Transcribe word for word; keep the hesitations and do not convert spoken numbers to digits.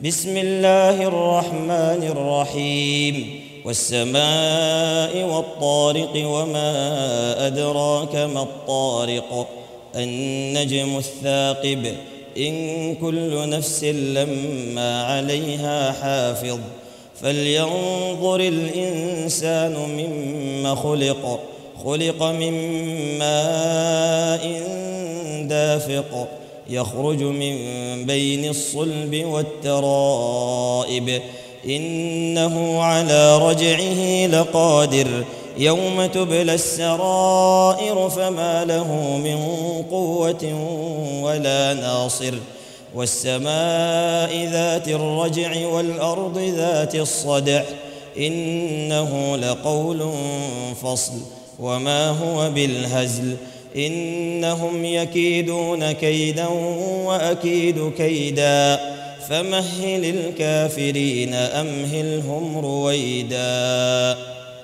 بسم الله الرحمن الرحيم والسماء والطارق وما أدراك ما الطارق النجم الثاقب إن كل نفس لما عليها حافظ فلينظر الإنسان مما خلق خلق من ماء دافق يخرج من بين الصلب والترائب إنه على رجعه لقادر يوم تبلى السرائر فما له من قوة ولا ناصر والسماء ذات الرجع والأرض ذات الصدع إنه لقول فصل وما هو بالهزل إنهم يكيدون كيدا وأكيد كيدا فمهل الكافرين أمهلهم رويدا.